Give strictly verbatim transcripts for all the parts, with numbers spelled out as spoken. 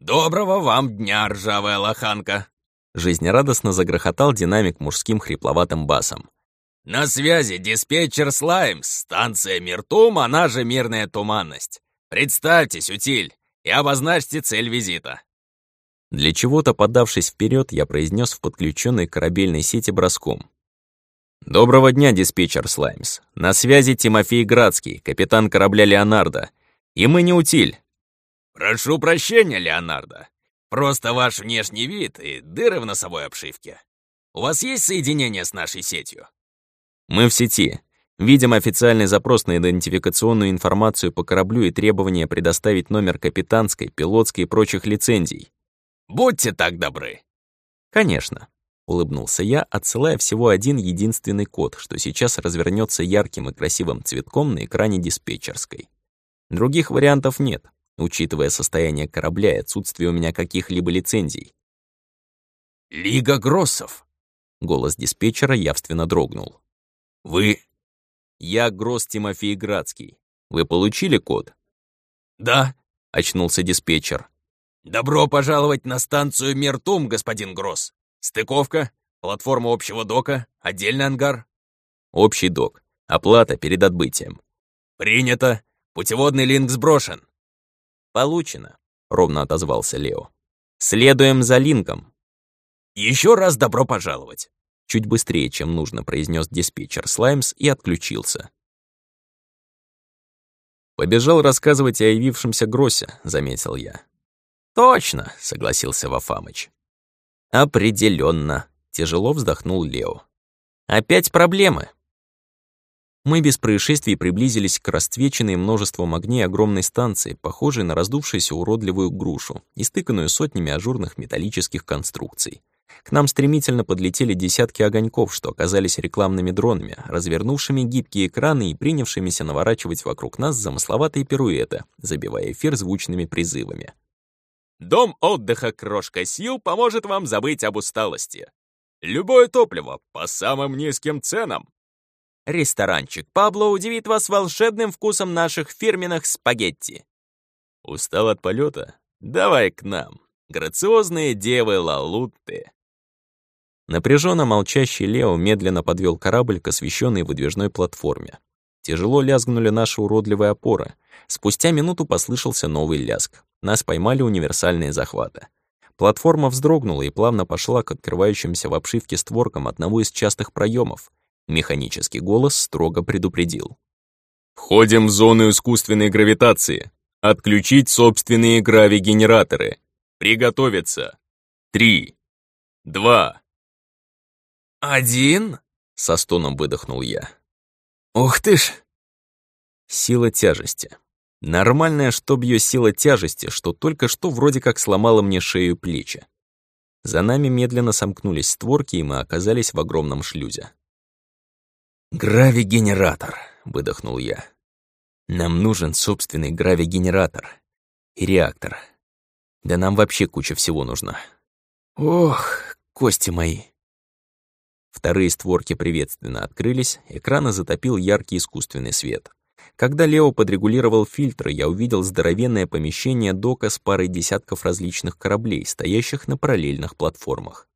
«Доброго вам дня, ржавая лоханка!» Жизнерадостно загрохотал динамик мужским хрипловатым басом. «На связи диспетчер Слаймс, станция Миртум, она же Мирная Туманность. Представьтесь, утиль, и обозначьте цель визита». Для чего-то, подавшись вперед, я произнес в подключенной к корабельной сети броском. «Доброго дня, диспетчер Слаймс. На связи Тимофей Градский, капитан корабля «Леонардо». И мы не утиль». «Прошу прощения, Леонардо. Просто ваш внешний вид и дыры в носовой обшивке. У вас есть соединение с нашей сетью?» «Мы в сети. Видим официальный запрос на идентификационную информацию по кораблю и требование предоставить номер капитанской, пилотской и прочих лицензий». «Будьте так добры». «Конечно», — улыбнулся я, отсылая всего один единственный код, что сейчас развернется ярким и красивым цветком на экране диспетчерской. Других вариантов нет, учитывая состояние корабля и отсутствие у меня каких-либо лицензий. «Лига Гроссов!» Голос диспетчера явственно дрогнул. «Вы...» «Я Гросс Тимофей Градский. Вы получили код?» «Да», — очнулся диспетчер. «Добро пожаловать на станцию Миртум, господин Гросс. Стыковка, платформа общего дока, отдельный ангар». «Общий док. Оплата перед отбытием». «Принято. Путеводный линк сброшен». «Получено», — ровно отозвался Лео. «Следуем за линком». «Еще раз добро пожаловать». Чуть быстрее, чем нужно, произнес диспетчер Слаймс и отключился. «Побежал рассказывать о явившемся Гроссе», — заметил я. «Точно», — согласился Вафамыч. «Определенно», — тяжело вздохнул Лео. «Опять проблемы». Мы без происшествий приблизились к расцвеченной множеством огней огромной станции, похожей на раздувшуюся уродливую грушу, истыканную сотнями ажурных металлических конструкций. К нам стремительно подлетели десятки огоньков, что оказались рекламными дронами, развернувшими гибкие экраны и принявшимися наворачивать вокруг нас замысловатые пируэты, забивая эфир звучными призывами. «Дом отдыха «Крошка Сил» поможет вам забыть об усталости. Любое топливо по самым низким ценам. Ресторанчик «Пабло» удивит вас волшебным вкусом наших фирменных спагетти. Устал от полета? Давай к нам. Грациозные девы Лалутты». Напряженно молчащий Лео медленно подвел корабль к освещенной выдвижной платформе. Тяжело лязгнули наши уродливые опоры. Спустя минуту послышался новый лязг. Нас поймали универсальные захваты. Платформа вздрогнула и плавно пошла к открывающимся в обшивке створкам одного из частых проемов. Механический голос строго предупредил. «Входим в зону искусственной гравитации. Отключить собственные гравигенераторы. Приготовиться. Три. Два. «Один?» — со стоном выдохнул я. «Ух ты ж!» Сила тяжести. Нормальная, чтоб её сила тяжести, что только что вроде как сломала мне шею и плечи. За нами медленно сомкнулись створки, и мы оказались в огромном шлюзе. «Гравигенератор», — выдохнул я. «Нам нужен собственный гравигенератор. И реактор. Да нам вообще куча всего нужна. Ох, кости мои». Вторые створки приветственно открылись, экраны затопил яркий искусственный свет. Когда Лео подрегулировал фильтры, я увидел здоровенное помещение дока с парой десятков различных кораблей, стоящих на параллельных платформах.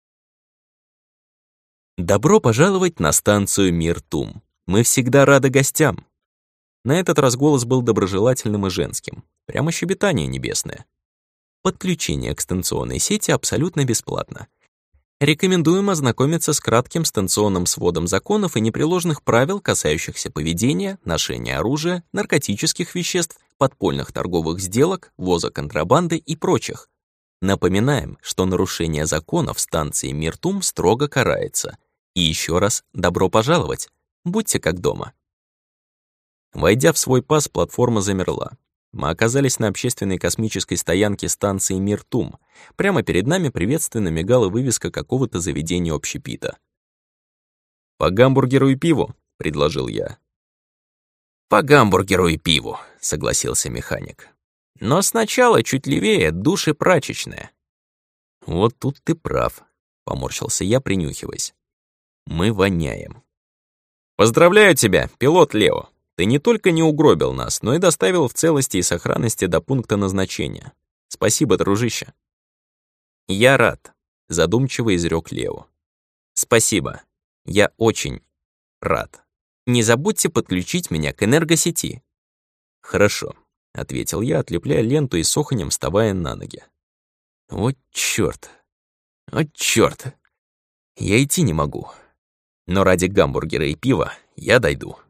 «Добро пожаловать на станцию Миртум. Мы всегда рады гостям». На этот раз голос был доброжелательным и женским. Прямо щебетание небесное. Подключение к станционной сети абсолютно бесплатно. Рекомендуем ознакомиться с кратким станционным сводом законов и непреложных правил, касающихся поведения, ношения оружия, наркотических веществ, подпольных торговых сделок, ввоза контрабанды и прочих. Напоминаем, что нарушение законов станции Миртум строго карается. И еще раз добро пожаловать. Будьте как дома. Войдя в свой паз, платформа замерла. Мы оказались на общественной космической стоянке станции Миртум. Прямо перед нами приветственно мигала вывеска какого-то заведения общепита. «По гамбургеру и пиву», — предложил я. «По гамбургеру и пиву», — согласился механик. «Но сначала чуть левее душ и прачечная». «Вот тут ты прав», — поморщился я, принюхиваясь. «Мы воняем». «Поздравляю тебя, пилот Лео. Ты не только не угробил нас, но и доставил в целости и сохранности до пункта назначения. Спасибо, дружище. Я рад, задумчиво изрёк Лео. Спасибо. Я очень рад. Не забудьте подключить меня к энергосети. Хорошо, ответил я, отлепляя ленту и с оханьем вставая на ноги. Вот чёрт. Вот чёрт. Я идти не могу. Но ради гамбургера и пива я дойду.